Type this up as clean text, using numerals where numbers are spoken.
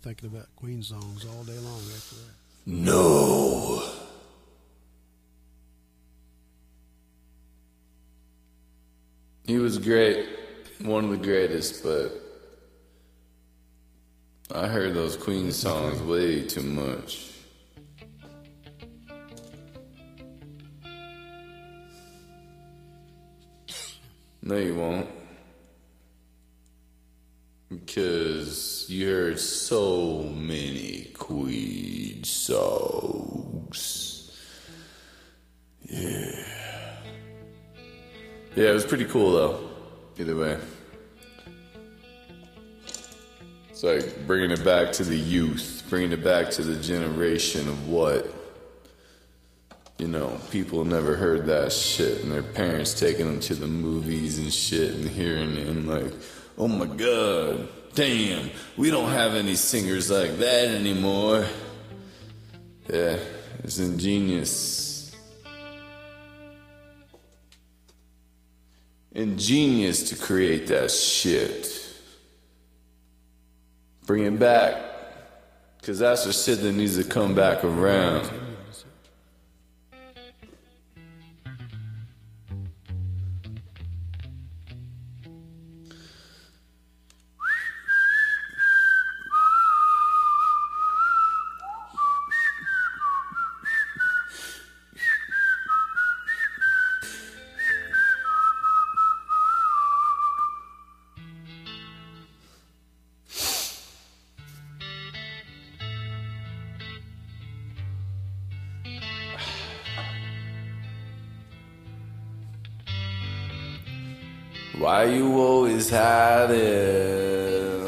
thinking about Queen songs all day long after that. No. He was great, one of the greatest, but I heard those Queen songs way too much. No, you won't. Because you heard so many Queen songs. Yeah. Yeah, it was pretty cool though. Either way. It's like bringing it back to the youth, bringing it back to the generation of what, you know, people never heard that shit and their parents taking them to the movies and shit and hearing it and like, oh my god, damn, we don't have any singers like that anymore. Yeah, it's ingenious. Ingenious to create that shit. Bring it back. Cause that's the shit that needs to come back around. Why you always hiding?